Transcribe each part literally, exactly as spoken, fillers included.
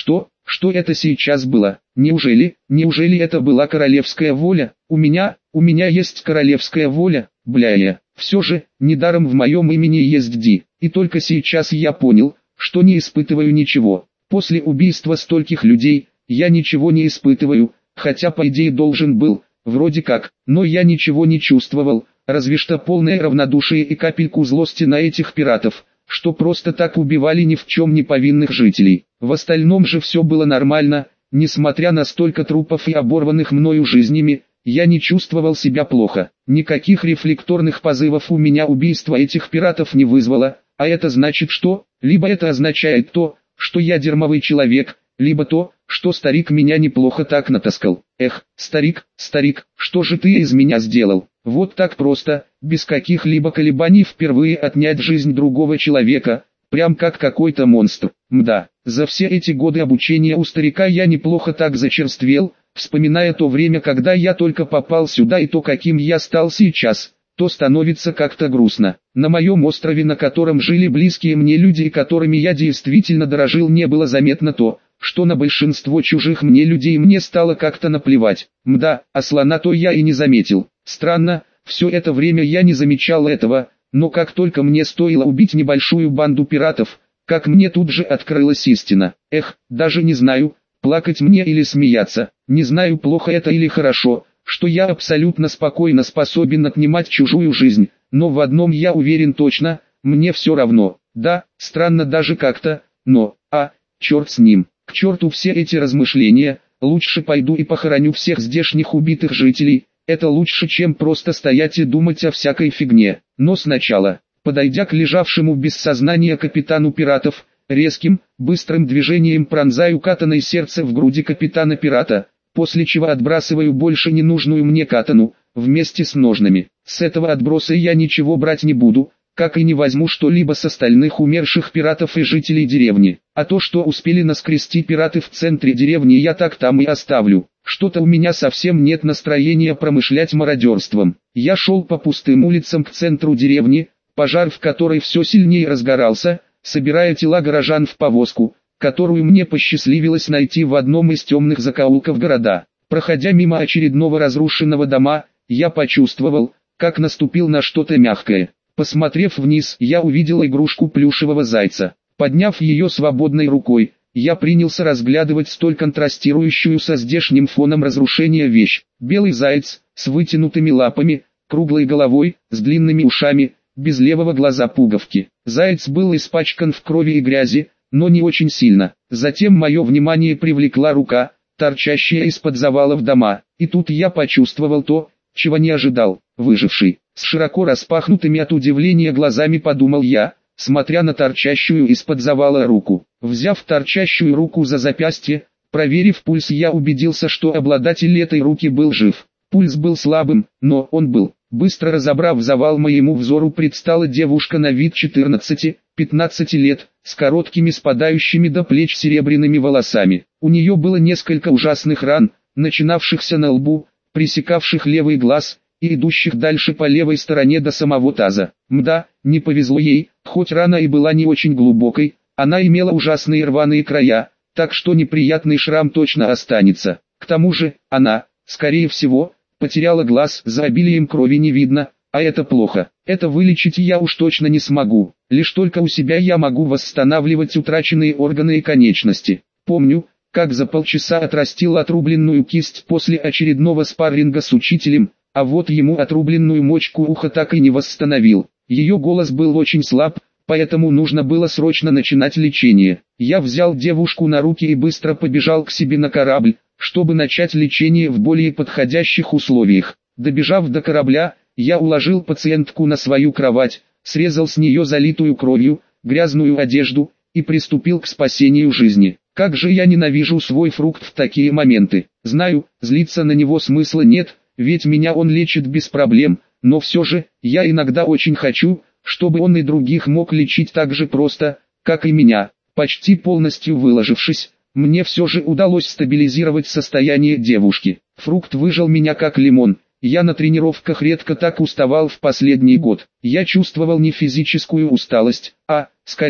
Что, что это сейчас было? Неужели, неужели это была королевская воля? У меня, у меня есть королевская воля, бляя. Все же, недаром в моем имени есть Ди. И только сейчас я понял, что не испытываю ничего. После убийства стольких людей, я ничего не испытываю, хотя по идее должен был, вроде как, но я ничего не чувствовал, разве что полное равнодушие и капельку злости на этих пиратов, что просто так убивали ни в чем не повинных жителей. В остальном же все было нормально, несмотря на столько трупов и оборванных мною жизнями, я не чувствовал себя плохо. Никаких рефлекторных позывов у меня убийство этих пиратов не вызвало, а это значит что? Либо это означает то, что я дерьмовый человек, либо то, что старик меня неплохо так натаскал. Эх, старик, старик, что же ты из меня сделал? Вот так просто, без каких-либо колебаний впервые отнять жизнь другого человека, прям как какой-то монстр. Мда, за все эти годы обучения у старика я неплохо так зачерствел, вспоминая то время, когда я только попал сюда и то, каким я стал сейчас, то становится как-то грустно. На моем острове, на котором жили близкие мне люди и которыми я действительно дорожил, не было заметно то, что на большинство чужих мне людей мне стало как-то наплевать. Мда, а слона то я и не заметил. Странно, все это время я не замечал этого, но как только мне стоило убить небольшую банду пиратов, как мне тут же открылась истина. Эх, даже не знаю, плакать мне или смеяться, не знаю, плохо это или хорошо, что я абсолютно спокойно способен отнимать чужую жизнь, но в одном я уверен точно, мне все равно. Да, странно даже как-то, но, а, черт с ним, к черту все эти размышления, лучше пойду и похороню всех здешних убитых жителей, это лучше, чем просто стоять и думать о всякой фигне. Но сначала, подойдя к лежавшему без сознания капитану пиратов, резким, быстрым движением пронзаю катаной сердце в груди капитана пирата, после чего отбрасываю больше ненужную мне катану, вместе с ножнами. С этого отброса я ничего брать не буду, как и не возьму что-либо с остальных умерших пиратов и жителей деревни. А то, что успели наскрести пираты в центре деревни, я так там и оставлю. Что-то у меня совсем нет настроения промышлять мародерством. Я шел по пустым улицам к центру деревни, пожар в которой все сильнее разгорался, собирая тела горожан в повозку, которую мне посчастливилось найти в одном из темных закоулков города. Проходя мимо очередного разрушенного дома, я почувствовал, как наступил на что-то мягкое. Посмотрев вниз, я увидел игрушку плюшевого зайца. Подняв ее свободной рукой, я принялся разглядывать столь контрастирующую со здешним фоном разрушения вещь. Белый заяц, с вытянутыми лапами, круглой головой, с длинными ушами, без левого глаза пуговки. Заяц был испачкан в крови и грязи, но не очень сильно. Затем мое внимание привлекла рука, торчащая из-под завалов дома, и тут я почувствовал то, чего не ожидал. Выживший, с широко распахнутыми от удивления глазами подумал я, смотря на торчащую из-под завала руку. Взяв торчащую руку за запястье, проверив пульс, я убедился, что обладатель этой руки был жив. Пульс был слабым, но он был. Быстро разобрав завал, моему взору предстала девушка на вид четырнадцати-пятнадцати лет, с короткими спадающими до плеч серебряными волосами. У нее было несколько ужасных ран, начинавшихся на лбу, пресекавших левый глаз, и идущих дальше по левой стороне до самого таза. Мда, не повезло ей, хоть рана и была не очень глубокой, она имела ужасные рваные края, так что неприятный шрам точно останется. К тому же, она, скорее всего, потеряла глаз, за обилием крови не видно, а это плохо. Это вылечить я уж точно не смогу, лишь только у себя я могу восстанавливать утраченные органы и конечности. Помню, как за полчаса отрастил отрубленную кисть после очередного спарринга с учителем, а вот ему отрубленную мочку уха так и не восстановил. Ее голос был очень слаб, поэтому нужно было срочно начинать лечение. Я взял девушку на руки и быстро побежал к себе на корабль, чтобы начать лечение в более подходящих условиях. Добежав до корабля, я уложил пациентку на свою кровать, срезал с нее залитую кровью, грязную одежду, и приступил к спасению жизни. Как же я ненавижу свой фрукт в такие моменты. Знаю, злиться на него смысла нет, ведь меня он лечит без проблем, но все же, я иногда очень хочу, чтобы он и других мог лечить так же просто, как и меня. Почти полностью выложившись, мне все же удалось стабилизировать состояние девушки. Фрукт выжал меня как лимон. Я на тренировках редко так уставал в последний год. Я чувствовал не физическую усталость, а, скорее,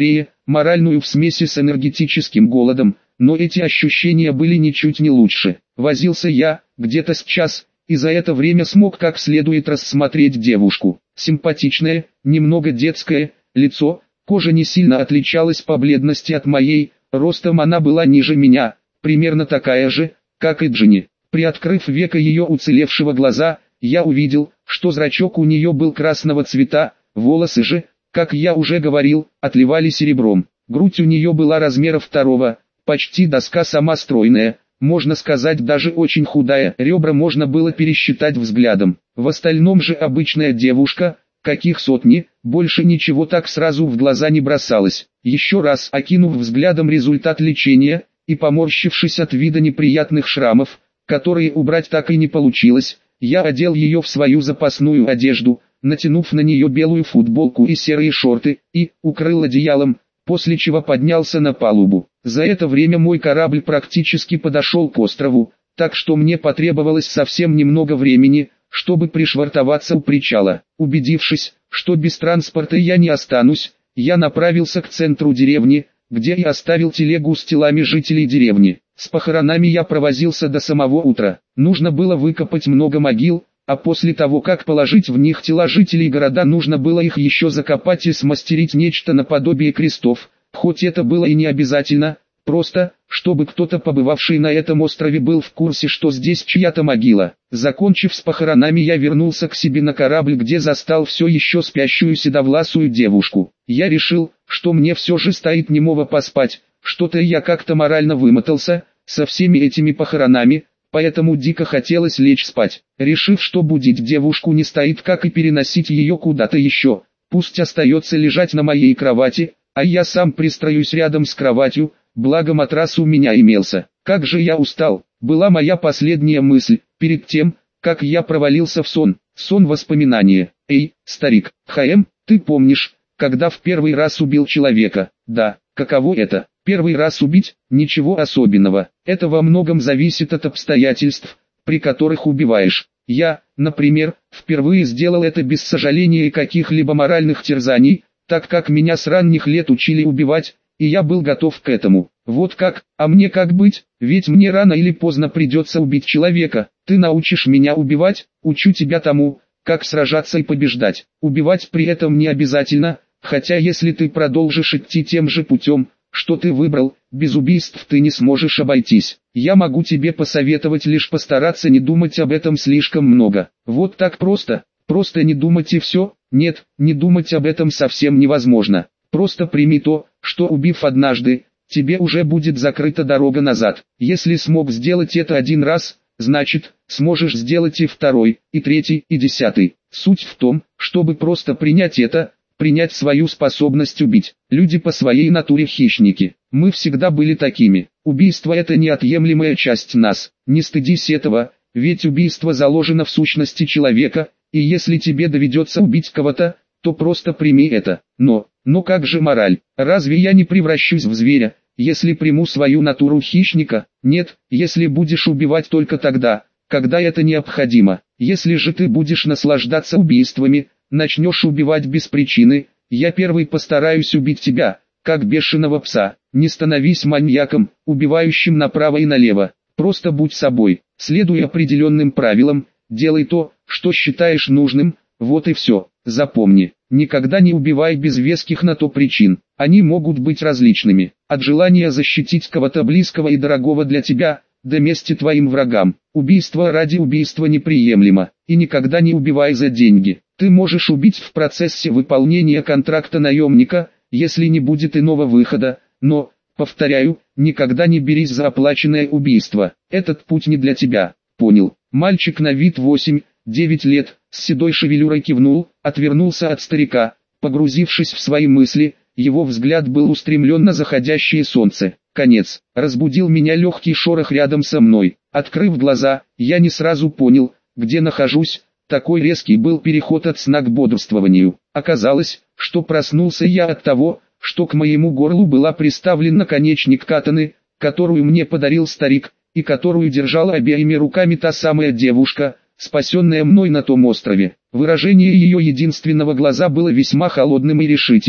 моральную в смеси с энергетическим голодом, но эти ощущения были ничуть не лучше. Возился я, где-то с час, и за это время смог как следует рассмотреть девушку. Симпатичное, немного детское, лицо, кожа не сильно отличалась по бледности от моей, ростом она была ниже меня, примерно такая же, как и Джинни. Приоткрыв веко ее уцелевшего глаза, я увидел, что зрачок у нее был красного цвета, волосы же, как я уже говорил, отливали серебром. Грудь у нее была размера второго, почти доска сама стройная, можно сказать даже очень худая, ребра можно было пересчитать взглядом. В остальном же обычная девушка, каких сотни, больше ничего так сразу в глаза не бросалось. Еще раз окинув взглядом результат лечения, и поморщившись от вида неприятных шрамов, которые убрать так и не получилось, я одел ее в свою запасную одежду, натянув на нее белую футболку и серые шорты, и укрыл одеялом, после чего поднялся на палубу. За это время мой корабль практически подошел к острову, так что мне потребовалось совсем немного времени, чтобы пришвартоваться у причала. Убедившись, что без транспорта я не останусь, я направился к центру деревни, где и оставил телегу с телами жителей деревни. С похоронами я провозился до самого утра. Нужно было выкопать много могил, а после того как положить в них тела жителей города, нужно было их еще закопать и смастерить нечто наподобие крестов, хоть это было и не обязательно, просто, чтобы кто-то, побывавший на этом острове, был в курсе, что здесь чья-то могила. Закончив с похоронами, я вернулся к себе на корабль, где застал все еще спящую седовласую девушку. Я решил, что мне все же стоит немного поспать, что-то я как-то морально вымотался, со всеми этими похоронами, поэтому дико хотелось лечь спать. Решив, что будить девушку не стоит, как и переносить ее куда-то еще, пусть остается лежать на моей кровати, а я сам пристроюсь рядом с кроватью, благо матрас у меня имелся. Как же я устал, была моя последняя мысль, перед тем, как я провалился в сон. Сон воспоминания. Эй, старик, ХМ, ты помнишь, когда в первый раз убил человека? Да, каково это? Первый раз убить? Ничего особенного. Это во многом зависит от обстоятельств, при которых убиваешь. Я, например, впервые сделал это без сожаления и каких-либо моральных терзаний, так как меня с ранних лет учили убивать, и я был готов к этому. Вот как, а мне как быть? Ведь мне рано или поздно придется убить человека. Ты научишь меня убивать, учу тебя тому, как сражаться и побеждать. Убивать при этом не обязательно, хотя если ты продолжишь идти тем же путем, что ты выбрал, без убийств ты не сможешь обойтись. Я могу тебе посоветовать лишь постараться не думать об этом слишком много. Вот так просто, просто не думать и все. Нет, не думать об этом совсем невозможно. Просто прими то, что убив однажды, тебе уже будет закрыта дорога назад. Если смог сделать это один раз, значит, сможешь сделать и второй, и третий, и десятый. Суть в том, чтобы просто принять это, принять свою способность убить. Люди по своей натуре хищники. Мы всегда были такими. Убийство — это неотъемлемая часть нас. Не стыдись этого, ведь убийство заложено в сущности человека, и если тебе доведется убить кого-то, то просто прими это. Но, но как же мораль? Разве я не превращусь в зверя, если приму свою натуру хищника? Нет, если будешь убивать только тогда, когда это необходимо. Если же ты будешь наслаждаться убийствами, начнешь убивать без причины, я первый постараюсь убить тебя, как бешеного пса. Не становись маньяком, убивающим направо и налево. Просто будь собой, следуй определенным правилам, делай то, что считаешь нужным, вот и все. Запомни, никогда не убивай без веских на то причин. Они могут быть различными, от желания защитить кого-то близкого и дорогого для тебя, до мести твоим врагам. Убийство ради убийства неприемлемо, и никогда не убивай за деньги. Ты можешь убить в процессе выполнения контракта наемника, если не будет иного выхода, но, повторяю, никогда не берись за оплаченное убийство. Этот путь не для тебя, понял? Мальчик на вид восемь-девять лет, с седой шевелюрой кивнул, отвернулся от старика, погрузившись в свои мысли, его взгляд был устремлен на заходящее солнце. Конец. Разбудил меня легкий шорох рядом со мной. Открыв глаза, я не сразу понял, где нахожусь. Такой резкий был переход от сна к бодрствованию. Оказалось, что проснулся я от того, что к моему горлу была приставлен наконечник катаны, которую мне подарил старик, и которую держала обеими руками та самая девушка, спасенная мной на том острове. Выражение ее единственного глаза было весьма холодным и решительным,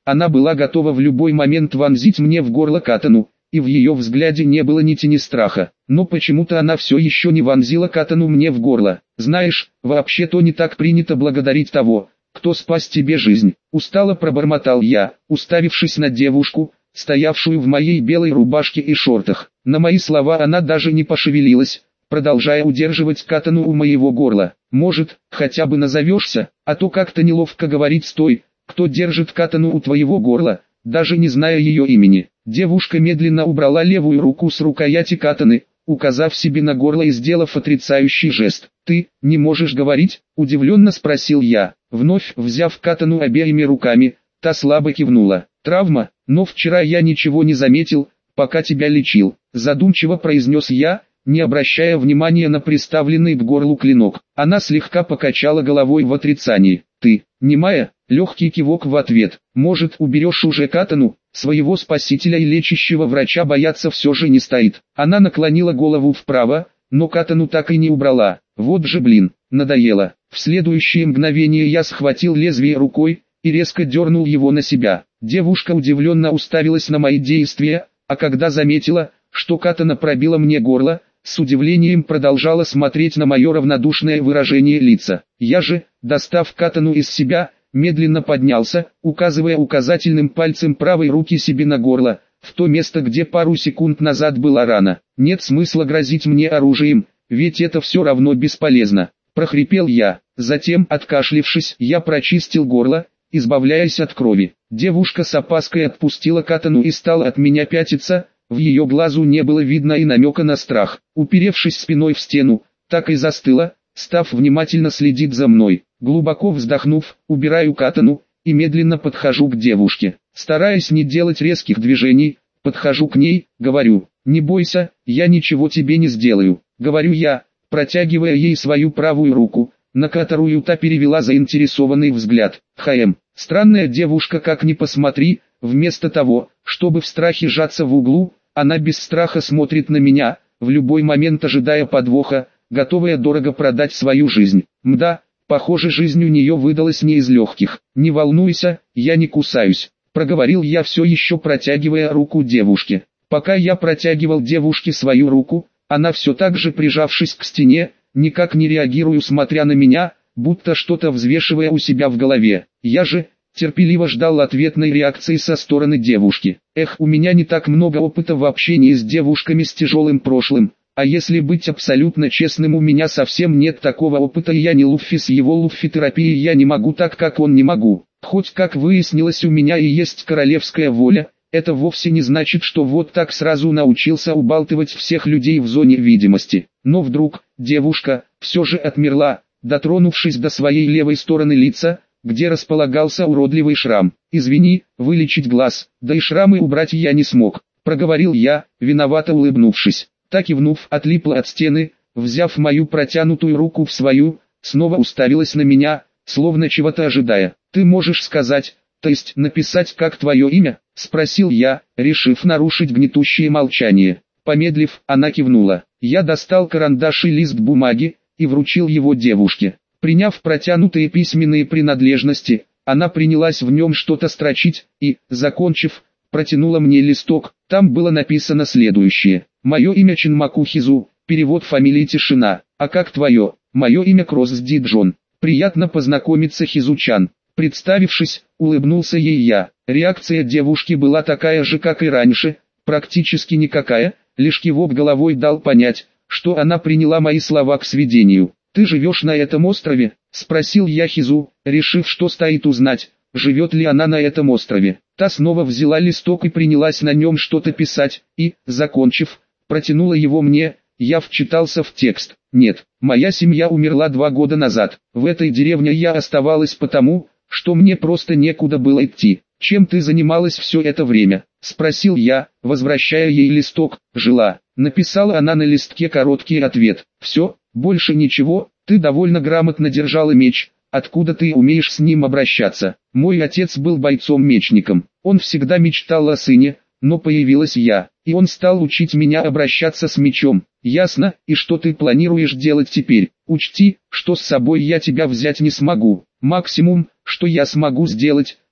Она была готова в любой момент вонзить мне в горло катану, и в ее взгляде не было ни тени страха. Но почему-то она все еще не вонзила катану мне в горло. «Знаешь, вообще-то не так принято благодарить того, кто спас тебе жизнь», — устало пробормотал я, уставившись на девушку, стоявшую в моей белой рубашке и шортах. На мои слова она даже не пошевелилась, продолжая удерживать катану у моего горла. «Может, хотя бы назовешься, а то как-то неловко говорить с той, кто держит катану у твоего горла, даже не зная ее имени». Девушка медленно убрала левую руку с рукояти катаны, указав себе на горло и сделав отрицающий жест. «Ты не можешь говорить?» – удивленно спросил я. Вновь взяв катану обеими руками, та слабо кивнула. «Травма, но вчера я ничего не заметил, пока тебя лечил», – задумчиво произнес я, не обращая внимания на приставленный к горлу клинок. Она слегка покачала головой в отрицании. «Ты, немая?» – легкий кивок в ответ. «Может, уберешь уже катану?» Своего спасителя и лечащего врача бояться все же не стоит. Она наклонила голову вправо, но катану так и не убрала. Вот же блин, надоело. В следующее мгновение я схватил лезвие рукой и резко дернул его на себя. Девушка удивленно уставилась на мои действия, а когда заметила, что катана пробила мне горло, с удивлением продолжала смотреть на мое равнодушное выражение лица. Я же, достав катану из себя, медленно поднялся, указывая указательным пальцем правой руки себе на горло, в то место, где пару секунд назад была рана. «Нет смысла грозить мне оружием, ведь это все равно бесполезно», – прохрипел я. Затем, откашлившись, я прочистил горло, избавляясь от крови. Девушка с опаской отпустила катану и стала от меня пятиться, в ее глазу не было видно и намека на страх. Уперевшись спиной в стену, так и застыла, став внимательно следить за мной. Глубоко вздохнув, убираю катану и медленно подхожу к девушке. Стараясь не делать резких движений, подхожу к ней, говорю: «Не бойся, я ничего тебе не сделаю», — говорю я, протягивая ей свою правую руку, на которую та перевела заинтересованный взгляд. «Хаэм, странная девушка, как ни посмотри, вместо того, чтобы в страхе сжаться в углу, она без страха смотрит на меня, в любой момент ожидая подвоха, готовая дорого продать свою жизнь. Мда, похоже, жизнь у нее выдалась не из легких. Не волнуйся, я не кусаюсь», — проговорил я, все еще протягивая руку девушке. Пока я протягивал девушке свою руку, она все так же, прижавшись к стене, никак не реагируя, смотря на меня, будто что-то взвешивая у себя в голове. Я же терпеливо ждал ответной реакции со стороны девушки. Эх, у меня не так много опыта в общении с девушками с тяжелым прошлым. А если быть абсолютно честным, у меня совсем нет такого опыта, и я не Луффи, с его Луффи-терапией я не могу так, как он не могу. Хоть, как выяснилось, у меня и есть королевская воля, это вовсе не значит, что вот так сразу научился убалтывать всех людей в зоне видимости. Но вдруг девушка все же отмерла, дотронувшись до своей левой стороны лица, где располагался уродливый шрам. «Извини, вылечить глаз, да и шрамы убрать я не смог», — проговорил я, виновато улыбнувшись. Так кивнув, отлипла от стены, взяв мою протянутую руку в свою, снова уставилась на меня, словно чего-то ожидая. «Ты можешь сказать, то есть написать, как твое имя?» — спросил я, решив нарушить гнетущее молчание. Помедлив, она кивнула. Я достал карандаш и лист бумаги и вручил его девушке. Приняв протянутые письменные принадлежности, она принялась в нем что-то строчить и, закончив, протянула мне листок. Там было написано следующее: «Мое имя Чинмаку Хизу, перевод фамилии Тишина. А как твое?» «Мое имя Кроссди Джон. Приятно познакомиться, Хизучан». Представившись, улыбнулся ей я. Реакция девушки была такая же, как и раньше, практически никакая, лишь кивок головой дал понять, что она приняла мои слова к сведению. «Ты живешь на этом острове?» — спросил я Хизу, решив, что стоит узнать, живет ли она на этом острове. Та снова взяла листок и принялась на нем что-то писать, и, закончив, протянула его мне. Я вчитался в текст. «Нет, моя семья умерла два года назад. В этой деревне я оставалась потому, что мне просто некуда было идти. Чем ты занималась все это время?» — спросил я, возвращая ей листок. «Жила», — написала она на листке короткий ответ. «Все, больше ничего, ты довольно грамотно держала меч. Откуда ты умеешь с ним обращаться?» «Мой отец был бойцом-мечником. Он всегда мечтал о сыне, но появилась я, и он стал учить меня обращаться с мечом». «Ясно, и что ты планируешь делать теперь? Учти, что с собой я тебя взять не смогу. Максимум, что я смогу сделать,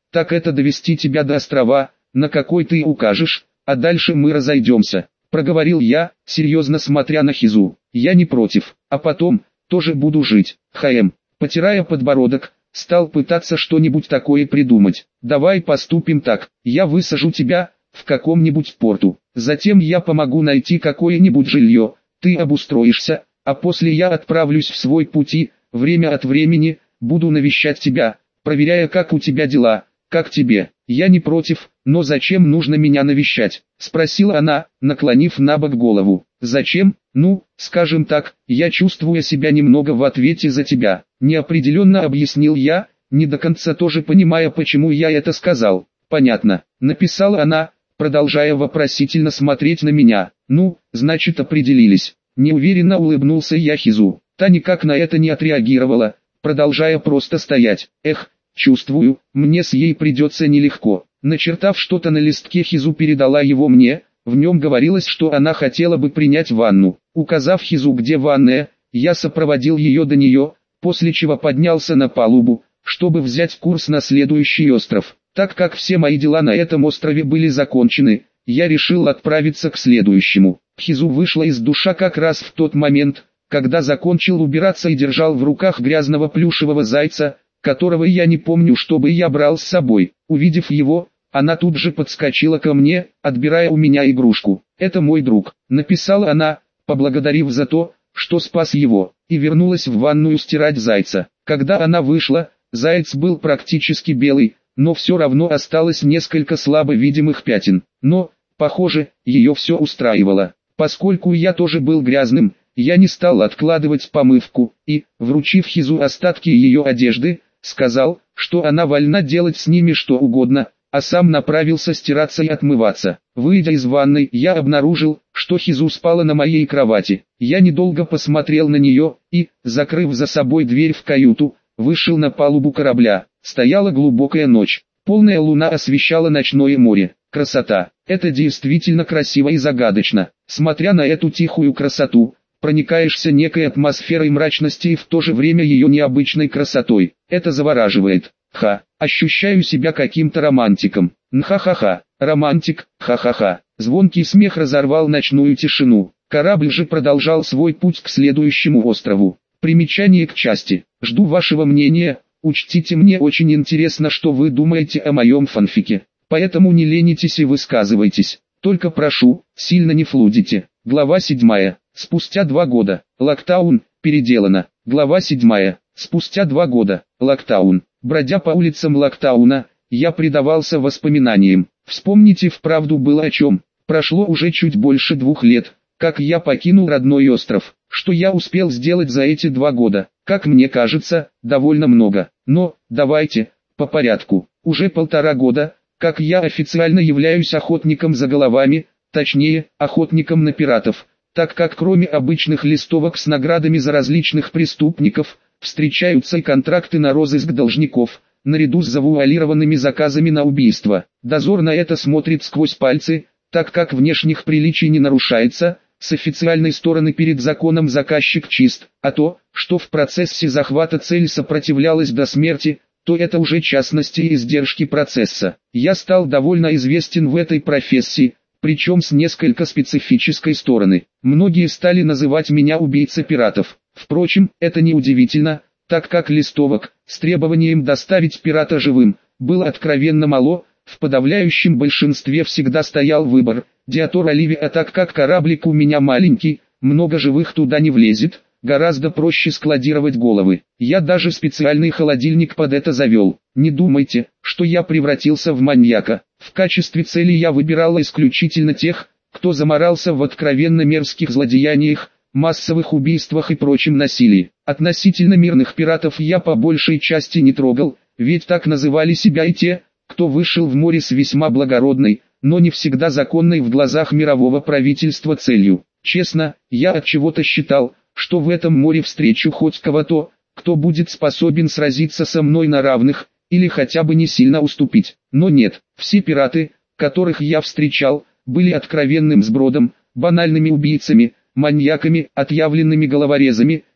так это довести тебя до острова, на какой ты укажешь, а дальше мы разойдемся», — проговорил я, серьезно смотря на Хизу. «Я не против, а потом, тоже буду жить». Хаэм, потирая подбородок, стал пытаться что-нибудь такое придумать. «Давай поступим так, я высажу тебя в каком-нибудь порту, затем я помогу найти какое-нибудь жилье, ты обустроишься, а после я отправлюсь в свой пути, время от времени, буду навещать тебя, проверяя, как у тебя дела, как тебе». «Я не против, но зачем нужно меня навещать?» — спросила она, наклонив на бок голову. «Зачем? Ну, скажем так, я чувствую себя немного в ответе за тебя», — неопределенно объяснил я, не до конца тоже понимая, почему я это сказал. «Понятно», — написала она, продолжая вопросительно смотреть на меня. «Ну, значит, определились». Неуверенно улыбнулся я Хизу. Та никак на это не отреагировала, продолжая просто стоять. «Эх, чувствую, мне с ей придется нелегко». Начертав что-то на листке, Хизу передала его мне, в нем говорилось, что она хотела бы принять ванну. Указав Хизу, где ванная, я сопроводил ее до нее, после чего поднялся на палубу, чтобы взять курс на следующий остров. Так как все мои дела на этом острове были закончены, я решил отправиться к следующему. Хизу вышла из душа как раз в тот момент, когда закончил убираться и держал в руках грязного плюшевого зайца, которого я не помню, чтобы я брал с собой. Увидев его, она тут же подскочила ко мне, отбирая у меня игрушку. «Это мой друг», — написала она, поблагодарив за то, что спас его, и вернулась в ванную стирать зайца. Когда она вышла, заяц был практически белый, но все равно осталось несколько слабо видимых пятен. Но, похоже, ее все устраивало. Поскольку я тоже был грязным, я не стал откладывать помывку, и, вручив Хизу остатки ее одежды, сказал, что она вольна делать с ними что угодно, а сам направился стираться и отмываться. Выйдя из ванной, я обнаружил, что Хизу спала на моей кровати. Я недолго посмотрел на нее и, закрыв за собой дверь в каюту, вышел на палубу корабля. Стояла глубокая ночь. Полная луна освещала ночное море. Красота! Это действительно красиво и загадочно. Смотря на эту тихую красоту, проникаешься некой атмосферой мрачности и в то же время ее необычной красотой. Это завораживает. Ха, ощущаю себя каким-то романтиком. Нха-ха-ха, романтик, ха-ха-ха. Звонкий смех разорвал ночную тишину. Корабль же продолжал свой путь к следующему острову. Примечание к части. Жду вашего мнения. Учтите, мне очень интересно, что вы думаете о моем фанфике. Поэтому не ленитесь и высказывайтесь. Только прошу, сильно не флудите. Глава седьмая. Спустя два года. Локтаун, переделано. Глава седьмая. Спустя два года. Локтаун. Бродя по улицам Локтауна, я предавался воспоминаниям. Вспомните, вправду было о чем. Прошло уже чуть больше двух лет, как я покинул родной остров. Что я успел сделать за эти два года? Как мне кажется, довольно много. Но, давайте, по порядку. Уже полтора года, как я официально являюсь охотником за головами, точнее, охотником на пиратов, так как кроме обычных листовок с наградами за различных преступников, встречаются и контракты на розыск должников, наряду с завуалированными заказами на убийство. Дозор на это смотрит сквозь пальцы, так как внешних приличий не нарушается, с официальной стороны перед законом заказчик чист, а то, что в процессе захвата цель сопротивлялась до смерти, то это уже частности и издержки процесса. Я стал довольно известен в этой профессии, причем с несколько специфической стороны. Многие стали называть меня убийцей пиратов. Впрочем, это не удивительно, так как листовок с требованием доставить пирата живым было откровенно мало, в подавляющем большинстве всегда стоял выбор – Диатор Оливия, так как кораблик у меня маленький, много живых туда не влезет, гораздо проще складировать головы. Я даже специальный холодильник под это завел. Не думайте, что я превратился в маньяка. В качестве цели я выбирал исключительно тех, кто заморался в откровенно мерзких злодеяниях, массовых убийствах и прочем насилии. Относительно мирных пиратов я по большей части не трогал, ведь так называли себя и те, кто вышел в море с весьма благородной, но не всегда законной в глазах мирового правительства целью. Честно, я от чего-то считал, что в этом море встречу хоть кого-то, кто будет способен сразиться со мной на равных, или хотя бы не сильно уступить. Но нет, все пираты, которых я встречал, были откровенным сбродом, банальными убийцами, маньяками, отъявленными головорезами,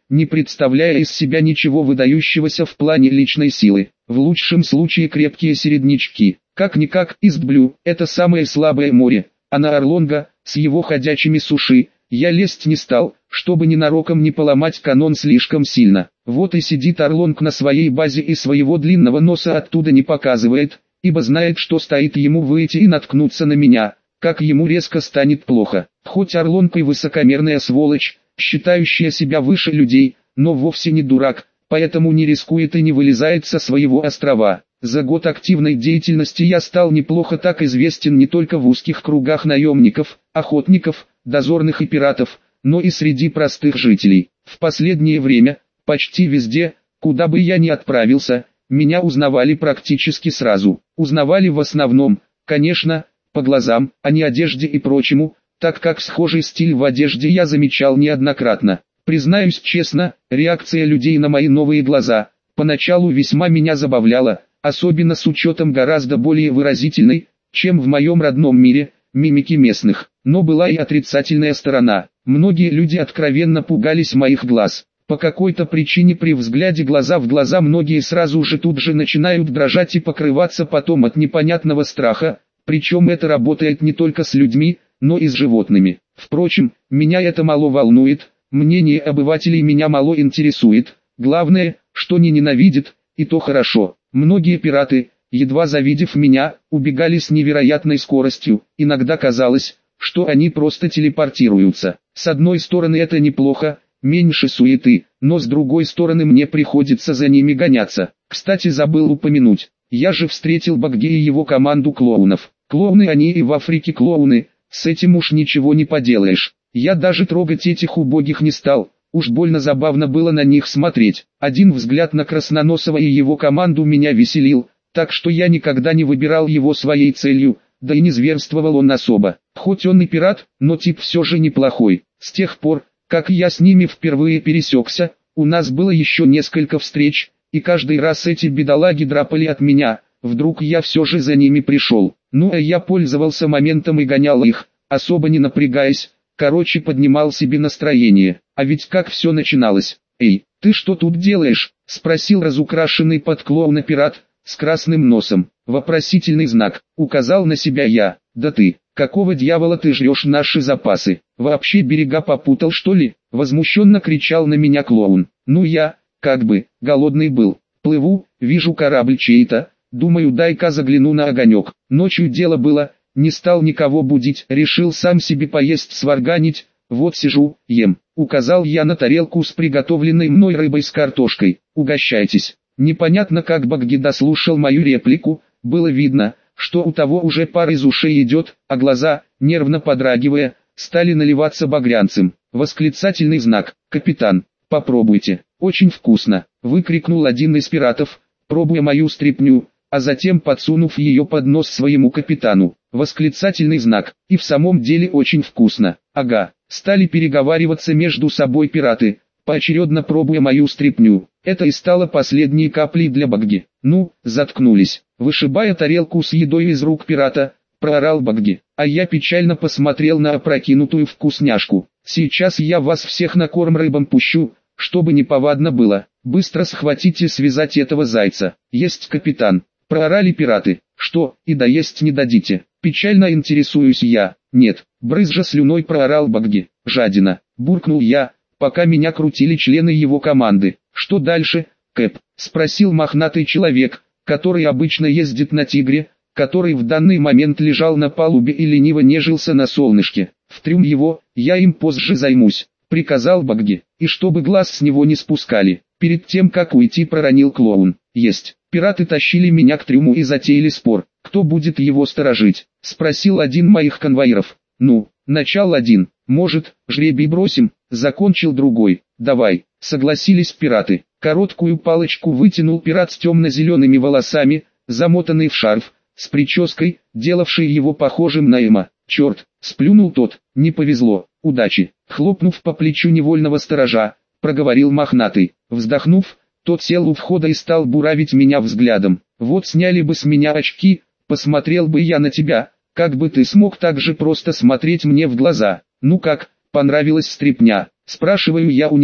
не представляя из себя ничего выдающегося в плане личной силы. В лучшем случае крепкие середнячки. Как-никак, Истблю – это самое слабое море, а на Орлонга, с его ходячими суши, я лезть не стал, чтобы ненароком не поломать канон слишком сильно. Вот и сидит Орлонг на своей базе и своего длинного носа оттуда не показывает, ибо знает, что стоит ему выйти и наткнуться на меня, как ему резко станет плохо. Хоть Орлонг и высокомерная сволочь, считающая себя выше людей, но вовсе не дурак, поэтому не рискует и не вылезает со своего острова. За год активной деятельности я стал неплохо так известен не только в узких кругах наемников, охотников, дозорных и пиратов, но и среди простых жителей. В последнее время, почти везде, куда бы я ни отправился, меня узнавали практически сразу. Узнавали в основном, конечно, по глазам, а не одежде и прочему, так как схожий стиль в одежде я замечал неоднократно. Признаюсь честно, реакция людей на мои новые глаза, поначалу весьма меня забавляла, особенно с учетом гораздо более выразительной, чем в моем родном мире, мимики местных. Но была и отрицательная сторона. Многие люди откровенно пугались моих глаз. По какой-то причине при взгляде глаза в глаза многие сразу же тут же начинают дрожать и покрываться потом от непонятного страха, причем это работает не только с людьми, но и с животными. Впрочем, меня это мало волнует, мнение обывателей меня мало интересует, главное, что не ненавидят, и то хорошо. Многие пираты, едва завидев меня, убегали с невероятной скоростью, иногда казалось, что они просто телепортируются. С одной стороны это неплохо, меньше суеты, но с другой стороны мне приходится за ними гоняться. Кстати, забыл упомянуть, я же встретил Багги и его команду клоунов. Клоуны они и в Африке клоуны, с этим уж ничего не поделаешь. Я даже трогать этих убогих не стал, уж больно забавно было на них смотреть. Один взгляд на Красноносова и его команду меня веселил, так что я никогда не выбирал его своей целью, да и не зверствовал он особо. Хоть он и пират, но тип все же неплохой. С тех пор, как я с ними впервые пересекся, у нас было еще несколько встреч, и каждый раз эти бедолаги драпали от меня, вдруг я все же за ними пришел. Ну а я пользовался моментом и гонял их, особо не напрягаясь, короче поднимал себе настроение. А ведь как все начиналось? «Эй, ты что тут делаешь?» — спросил разукрашенный под клоуна пират, с красным носом. Вопросительный знак, указал на себя я. «Да ты, какого дьявола ты жрешь наши запасы? Вообще берега попутал что ли?» — возмущенно кричал на меня клоун. Ну я, как бы, голодный был. Плыву, вижу корабль чей-то, думаю, дай-ка загляну на огонек. Ночью дело было, не стал никого будить, решил сам себе поесть сварганить. Вот сижу, ем. Указал я на тарелку с приготовленной мной рыбой с картошкой. Угощайтесь. Непонятно как Багги дослушал мою реплику, было видно, что у того уже пар из ушей идет, а глаза, нервно подрагивая, стали наливаться багрянцем. Восклицательный знак. «Капитан, попробуйте, очень вкусно», — выкрикнул один из пиратов, пробуя мою стряпню, а затем подсунув ее под нос своему капитану. Восклицательный знак. И в самом деле очень вкусно. Ага, стали переговариваться между собой пираты, поочередно пробуя мою стряпню. Это и стало последней каплей для Багги. Ну, заткнулись. Вышибая тарелку с едой из рук пирата, проорал Багги, а я печально посмотрел на опрокинутую вкусняшку. Сейчас я вас всех на корм рыбам пущу, чтобы неповадно было. Быстро схватите и связать этого зайца. Есть, капитан. Проорали пираты. Что, и доесть не дадите? Печально интересуюсь я. Нет, брызжа слюной проорал Багги. Жадина. Буркнул я, пока меня крутили члены его команды. Что дальше, Кэп? Спросил мохнатый человек, который обычно ездит на тигре, который в данный момент лежал на палубе и лениво нежился на солнышке. В трюм его, я им позже займусь, приказал Багги, и чтобы глаз с него не спускали. Перед тем как уйти проронил клоун. Есть. Пираты тащили меня к трюму и затеяли спор, кто будет его сторожить. Спросил один моих конвоиров. Ну, начал один. Может, жребий бросим? Закончил другой. Давай. Согласились пираты. Короткую палочку вытянул пират с темно-зелеными волосами, замотанный в шарф, с прической, делавшей его похожим на Эма. Черт, сплюнул тот. Не повезло. Удачи. Хлопнув по плечу невольного сторожа, проговорил мохнатый. Вздохнув, тот сел у входа и стал буравить меня взглядом. Вот сняли бы с меня очки, посмотрел бы я на тебя, как бы ты смог так же просто смотреть мне в глаза. Ну как, понравилась стряпня? Спрашиваю я у него.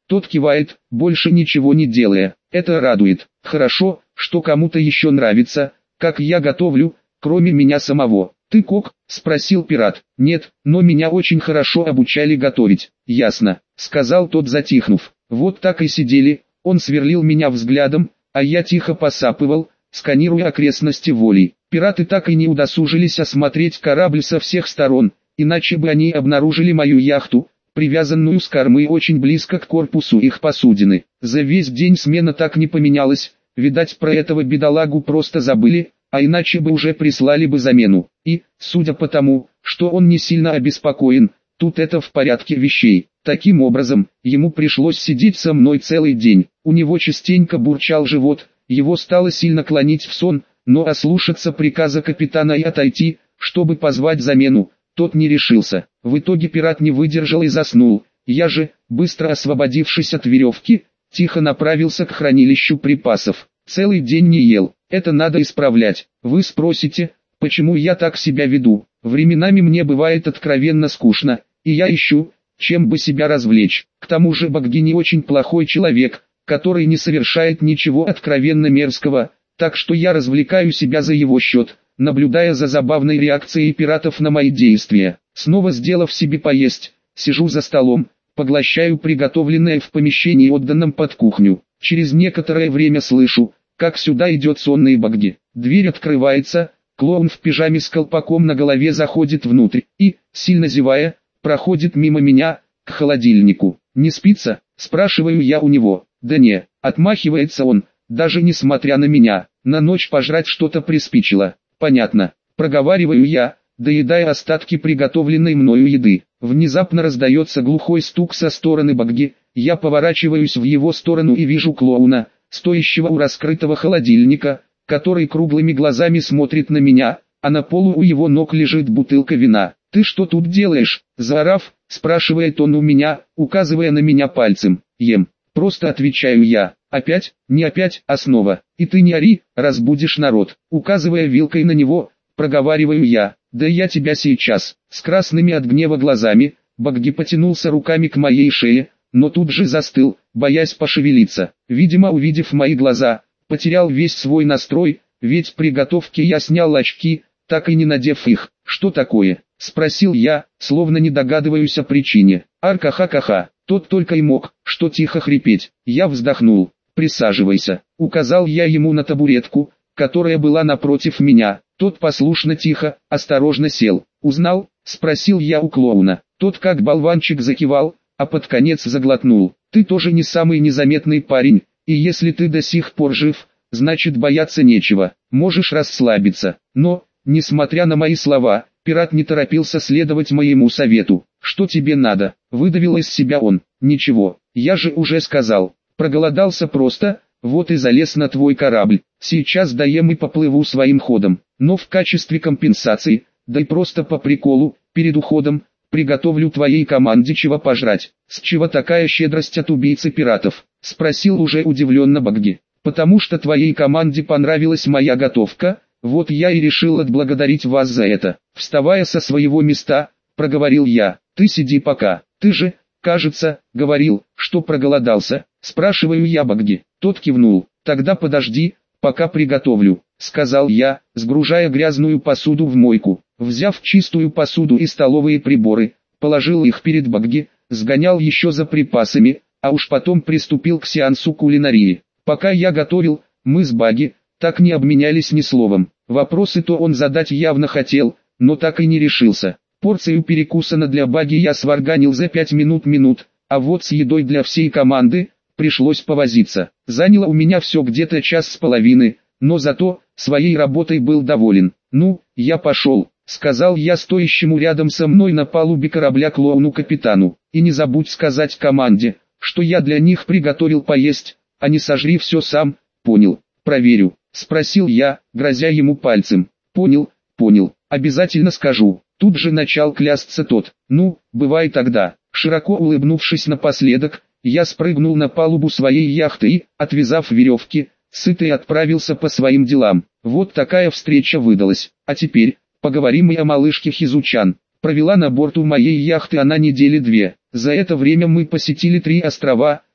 Тот кивает, больше ничего не делая. Это радует. Хорошо, что кому-то еще нравится, как я готовлю, кроме меня самого. «Ты кок?» – спросил пират. «Нет, но меня очень хорошо обучали готовить». «Ясно», – сказал тот, затихнув. Вот так и сидели, он сверлил меня взглядом, а я тихо посапывал, сканируя окрестности волей. Пираты так и не удосужились осмотреть корабль со всех сторон, иначе бы они обнаружили мою яхту, привязанную с кормы очень близко к корпусу их посудины. За весь день смена так не поменялась, видать, про этого бедолагу просто забыли, а иначе бы уже прислали бы замену. И, судя по тому, что он не сильно обеспокоен, тут это в порядке вещей. Таким образом, ему пришлось сидеть со мной целый день. У него частенько бурчал живот, его стало сильно клонить в сон, но ослушаться приказа капитана и отойти, чтобы позвать замену, тот не решился. В итоге пират не выдержал и заснул. Я же, быстро освободившись от веревки, тихо направился к хранилищу припасов. Целый день не ел. Это надо исправлять. Вы спросите, почему я так себя веду? Временами мне бывает откровенно скучно, и я ищу, чем бы себя развлечь. К тому же Багги не очень плохой человек, который не совершает ничего откровенно мерзкого, так что я развлекаю себя за его счет, наблюдая за забавной реакцией пиратов на мои действия. Снова сделав себе поесть, сижу за столом, поглощаю приготовленное в помещении, отданном под кухню. Через некоторое время слышу, как сюда идет сонный Багги. Дверь открывается, клоун в пижаме с колпаком на голове заходит внутрь и, сильно зевая, проходит мимо меня, к холодильнику. «Не спится?» – спрашиваю я у него. «Да не», – отмахивается он, даже несмотря на меня. На ночь пожрать что-то приспичило. «Понятно», – проговариваю я, доедая остатки приготовленной мною еды. Внезапно раздается глухой стук со стороны Багги. Я поворачиваюсь в его сторону и вижу клоуна, стоящего у раскрытого холодильника, который круглыми глазами смотрит на меня, а на полу у его ног лежит бутылка вина. «Ты что тут делаешь?» – заорав, спрашивает он у меня, указывая на меня пальцем. «Ем», – просто отвечаю я. «Опять? Не опять, а снова. И ты не ори, разбудишь народ», – указывая вилкой на него, проговариваю я. «Да я тебя сейчас». С красными от гнева глазами, Багги потянулся руками к моей шее, но тут же застыл, боясь пошевелиться. Видимо, увидев мои глаза, потерял весь свой настрой, ведь при готовке я снял очки, так и не надев их. «Что такое?» – спросил я, словно не догадываюсь о причине. «Арка-ха-ха-ха». Тот только и мог, что тихо хрипеть. Я вздохнул. «Присаживайся», – указал я ему на табуретку, которая была напротив меня. Тот послушно тихо, осторожно сел. «Узнал?» – спросил я у клоуна. Тот как болванчик закивал, а под конец заглотнул. «Ты тоже не самый незаметный парень, и если ты до сих пор жив, значит бояться нечего, можешь расслабиться». Но, несмотря на мои слова, пират не торопился следовать моему совету. «Что тебе надо?» – выдавил из себя он. «Ничего, я же уже сказал, проголодался просто, вот и залез на твой корабль. Сейчас доем и поплыву своим ходом, но в качестве компенсации, да и просто по приколу, перед уходом, приготовлю твоей команде чего пожрать». «С чего такая щедрость от убийцы пиратов?» – спросил уже удивленно Багги. «Потому что твоей команде понравилась моя готовка, вот я и решил отблагодарить вас за это». Вставая со своего места, проговорил я. «Ты сиди пока, ты же, кажется, говорил, что проголодался», – спрашиваю я Багги. Тот кивнул. «Тогда подожди, пока приготовлю», – сказал я, сгружая грязную посуду в мойку. Взяв чистую посуду и столовые приборы, положил их перед Багги, сгонял еще за припасами, а уж потом приступил к сеансу кулинарии. Пока я готовил, мы с Багги так не обменялись ни словом. Вопросы-то он задать явно хотел, но так и не решился. Порцию перекусана для Багги я сварганил за пять минут минут, а вот с едой для всей команды пришлось повозиться. Заняло у меня все где-то час с половиной, но зато своей работой был доволен. «Ну, я пошел», — сказал я стоящему рядом со мной на палубе корабля клоуну-капитану. «И не забудь сказать команде, что я для них приготовил поесть, а не сожри все сам». «Понял, проверю», — спросил я, грозя ему пальцем. «Понял, понял, обязательно скажу». Тут же начал клясться тот. «Ну, бывай тогда». Широко улыбнувшись напоследок, я спрыгнул на палубу своей яхты и, отвязав веревки, сытый отправился по своим делам. Вот такая встреча выдалась. А теперь, поговорим и о малышке Хизучан. Провела на борту моей яхты она недели две. За это время мы посетили три острова,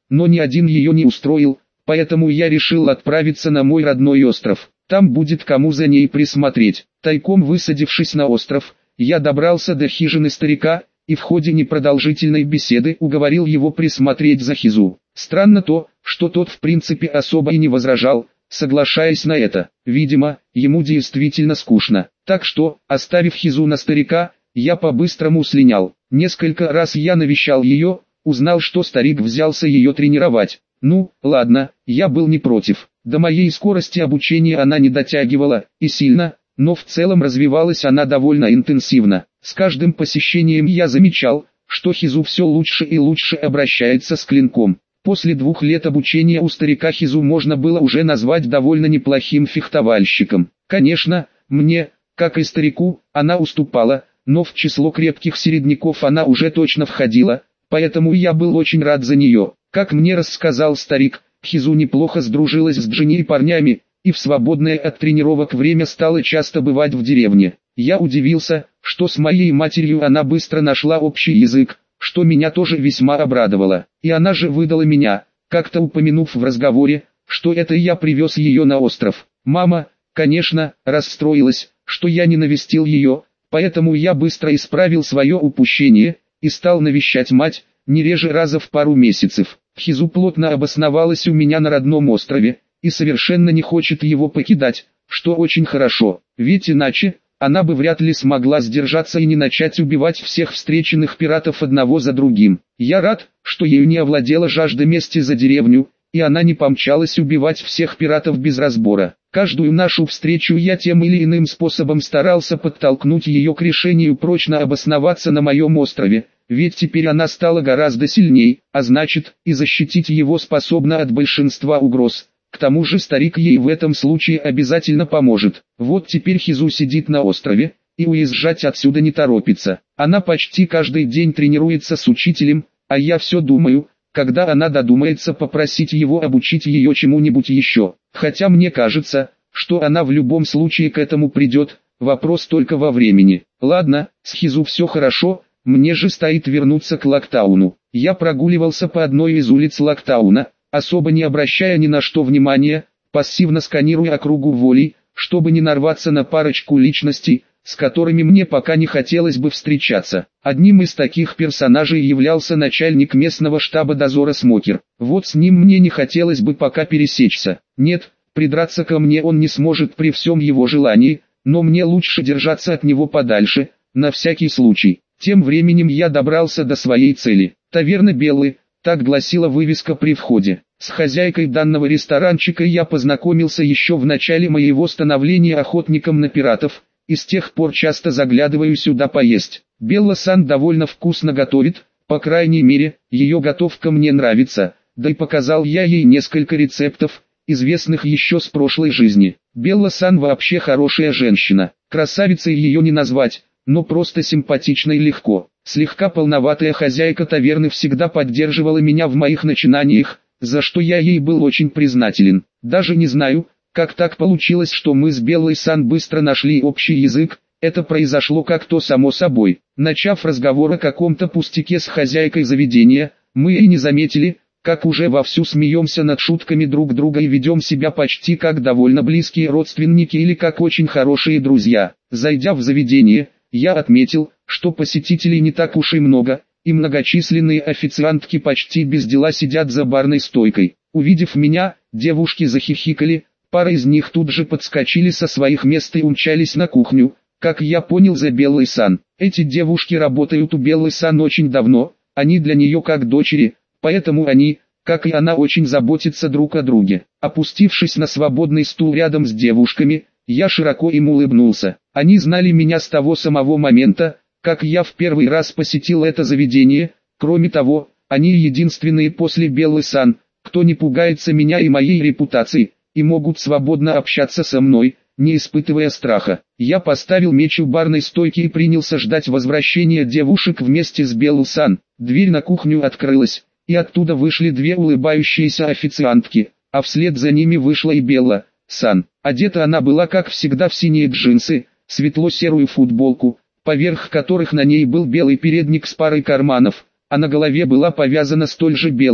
но ни один ее не устроил, поэтому я решил отправиться на мой родной остров. Там будет кому за ней присмотреть. Тайком высадившись на остров, я добрался до хижины старика, и в ходе непродолжительной беседы уговорил его присмотреть за Хизу. Странно то, что тот в принципе особо и не возражал, соглашаясь на это. Видимо, ему действительно скучно. Так что, оставив Хизу на старика, я по-быстрому слинял. Несколько раз я навещал ее, узнал, что старик взялся ее тренировать. Ну, ладно, я был не против. До моей скорости обучения она не дотягивала, и сильно, но в целом развивалась она довольно интенсивно. С каждым посещением я замечал, что Хизу все лучше и лучше обращается с клинком. После двух лет обучения у старика Хизу можно было уже назвать довольно неплохим фехтовальщиком. Конечно, мне, как и старику, она уступала, но в число крепких середняков она уже точно входила, поэтому я был очень рад за нее. Как мне рассказал старик, Хизу неплохо сдружилась с Джинни и парнями, и в свободное от тренировок время стала часто бывать в деревне. Я удивился, что с моей матерью она быстро нашла общий язык, что меня тоже весьма обрадовало. И она же выдала меня, как-то упомянув в разговоре, что это я привез ее на остров. Мама, конечно, расстроилась, что я не навестил ее, поэтому я быстро исправил свое упущение, и стал навещать мать, не реже раза в пару месяцев. Хизу плотно обосновалась у меня на родном острове, и совершенно не хочет его покидать, что очень хорошо, ведь иначе, она бы вряд ли смогла сдержаться и не начать убивать всех встреченных пиратов одного за другим. Я рад, что ею не овладела жажда мести за деревню, и она не помчалась убивать всех пиратов без разбора. Каждую нашу встречу я тем или иным способом старался подтолкнуть ее к решению прочно обосноваться на моем острове, ведь теперь она стала гораздо сильней, а значит, и защитить его способна от большинства угроз. К тому же старик ей в этом случае обязательно поможет. Вот теперь Хизу сидит на острове, и уезжать отсюда не торопится. Она почти каждый день тренируется с учителем, а я все думаю, когда она додумается попросить его обучить ее чему-нибудь еще. Хотя мне кажется, что она в любом случае к этому придет, вопрос только во времени. Ладно, с Хизу все хорошо, мне же стоит вернуться к Локтауну. Я прогуливался по одной из улиц Локтауна, особо не обращая ни на что внимания, пассивно сканируя округу волей, чтобы не нарваться на парочку личностей, с которыми мне пока не хотелось бы встречаться. Одним из таких персонажей являлся начальник местного штаба дозора Смокер. Вот с ним мне не хотелось бы пока пересечься. Нет, придраться ко мне он не сможет при всем его желании, но мне лучше держаться от него подальше, на всякий случай. Тем временем я добрался до своей цели. Таверна Беллы, так гласила вывеска при входе. С хозяйкой данного ресторанчика я познакомился еще в начале моего становления охотником на пиратов, и с тех пор часто заглядываю сюда поесть. Белла-сан довольно вкусно готовит, по крайней мере, ее готовка мне нравится, да и показал я ей несколько рецептов, известных еще с прошлой жизни. Белла-сан вообще хорошая женщина, красавицей ее не назвать, но просто симпатичной легко. Слегка полноватая хозяйка таверны всегда поддерживала меня в моих начинаниях, за что я ей был очень признателен. Даже не знаю, как так получилось, что мы с Беллой-сан быстро нашли общий язык, это произошло как-то само собой. Начав разговор о каком-то пустяке с хозяйкой заведения, мы и не заметили, как уже вовсю смеемся над шутками друг друга и ведем себя почти как довольно близкие родственники или как очень хорошие друзья. Зайдя в заведение, я отметил, что посетителей не так уж и много, и многочисленные официантки почти без дела сидят за барной стойкой. Увидев меня, девушки захихикали, пара из них тут же подскочили со своих мест и умчались на кухню, как я понял, за Беллой-сан. Эти девушки работают у Беллы-сан очень давно, они для нее как дочери, поэтому они, как и она, очень заботятся друг о друге. Опустившись на свободный стул рядом с девушками, я широко им улыбнулся. Они знали меня с того самого момента, как я в первый раз посетил это заведение. Кроме того, они единственные после Беллы-сан, кто не пугается меня и моей репутации, и могут свободно общаться со мной, не испытывая страха. Я поставил меч у барной стойки и принялся ждать возвращения девушек вместе с Беллой-сан. Дверь на кухню открылась, и оттуда вышли две улыбающиеся официантки, а вслед за ними вышла и Белла-сан. Одета она была как всегда в синие джинсы, светло-серую футболку, поверх которых на ней был белый передник с парой карманов, а на голове была повязана столь же белая,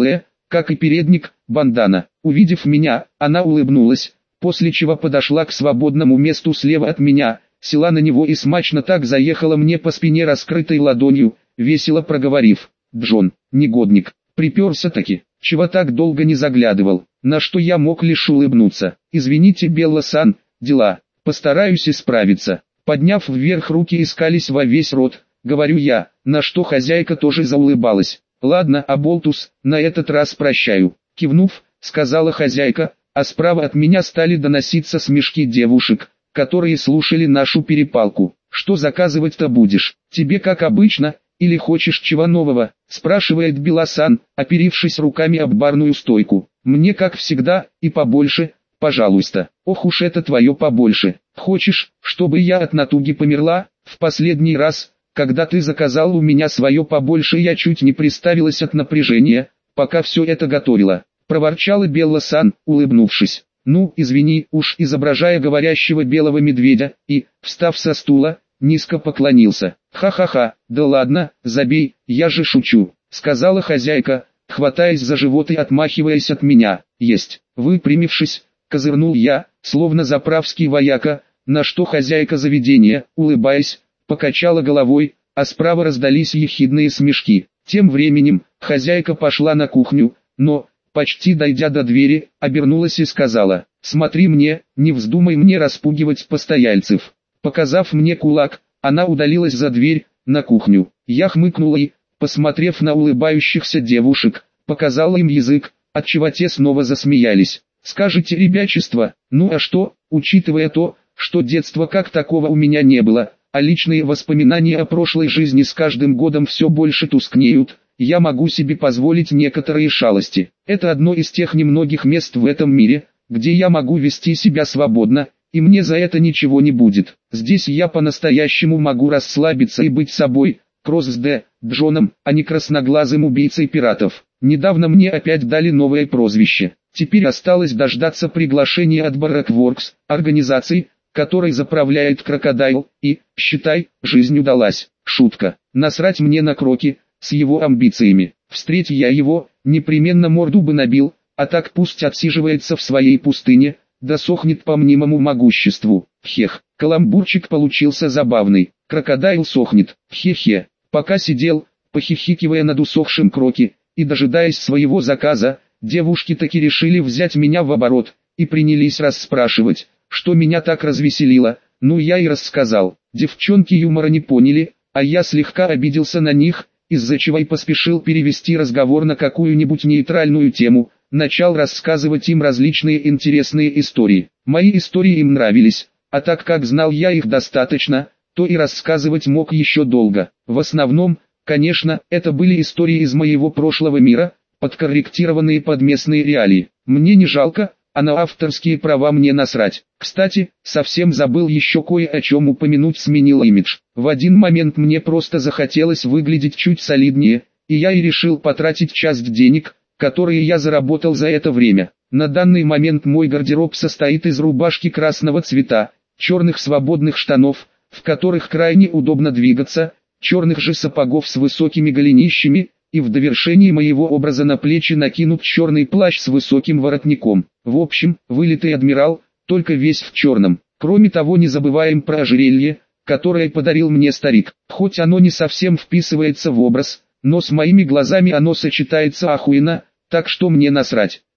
как и передник, бандана. Увидев меня, она улыбнулась, после чего подошла к свободному месту слева от меня, села на него и смачно так заехала мне по спине раскрытой ладонью, весело проговорив: «Джон, негодник, приперся-таки, чего так долго не заглядывал?» На что я мог лишь улыбнуться. «Извините, Белла-сан, дела, постараюсь исправиться». Подняв вверх руки, искались во весь рот, говорю я, на что хозяйка тоже заулыбалась. «Ладно, оболтус, на этот раз прощаю», кивнув, сказала хозяйка, а справа от меня стали доноситься смешки девушек, которые слушали нашу перепалку. «Что заказывать-то будешь? Тебе как обычно, или хочешь чего нового?» спрашивает Белла-сан, оперившись руками об барную стойку. «Мне как всегда, и побольше, пожалуйста». «Ох уж это твое побольше. Хочешь, чтобы я от натуги померла? В последний раз, когда ты заказал у меня свое побольше, я чуть не приставилась от напряжения, пока все это готовила», проворчала Белла-сан, улыбнувшись. «Ну, извини», уж изображая говорящего белого медведя, и, встав со стула, низко поклонился. «Ха-ха-ха, да ладно, забей, я же шучу», сказала хозяйка, хватаясь за живот и отмахиваясь от меня. «Есть». Выпрямившись, козырнул я, словно заправский вояка, на что хозяйка заведения, улыбаясь, покачала головой, а справа раздались ехидные смешки. Тем временем, хозяйка пошла на кухню, но, почти дойдя до двери, обернулась и сказала: «Смотри мне, не вздумай мне распугивать постояльцев». Показав мне кулак, она удалилась за дверь, на кухню. Я хмыкнула и, посмотрев на улыбающихся девушек, показала им язык, отчего те снова засмеялись. Скажете, ребячество? Ну а что, учитывая то, что детства как такого у меня не было, а личные воспоминания о прошлой жизни с каждым годом все больше тускнеют, я могу себе позволить некоторые шалости. Это одно из тех немногих мест в этом мире, где я могу вести себя свободно, и мне за это ничего не будет. Здесь я по-настоящему могу расслабиться и быть собой, Кросс Д. Джоном, а не красноглазым убийцей пиратов. Недавно мне опять дали новое прозвище. Теперь осталось дождаться приглашения от Барракворкс, организации, которой заправляет Крокодайл, и, считай, жизнь удалась. Шутка. Насрать мне на Кроки, с его амбициями. Встреть я его, непременно морду бы набил, а так пусть отсиживается в своей пустыне, да сохнет по мнимому могуществу. Хех, каламбурчик получился забавный. Крокодайл сохнет. Хе-хе. Пока сидел, похихикивая над усохшим Кроки, и дожидаясь своего заказа, девушки таки решили взять меня в оборот, и принялись расспрашивать, что меня так развеселило. Ну я и рассказал. Девчонки юмора не поняли, а я слегка обиделся на них, из-за чего и поспешил перевести разговор на какую-нибудь нейтральную тему, начал рассказывать им различные интересные истории. Мои истории им нравились, а так как знал я их достаточно, то и рассказывать мог еще долго. В основном, конечно, это были истории из моего прошлого мира, подкорректированные под местные реалии. Мне не жалко, а на авторские права мне насрать. Кстати, совсем забыл еще кое о чем упомянуть, сменил имидж. В один момент мне просто захотелось выглядеть чуть солиднее, и я и решил потратить часть денег, которые я заработал за это время. На данный момент мой гардероб состоит из рубашки красного цвета, черных свободных штанов, в которых крайне удобно двигаться, черных же сапогов с высокими голенищами, и в довершении моего образа на плечи накинут черный плащ с высоким воротником. В общем, вылитый адмирал, только весь в черном. Кроме того, не забываем про ожерелье, которое подарил мне старик. Хоть оно не совсем вписывается в образ, но с моими глазами оно сочетается охуенно, так что мне насрать.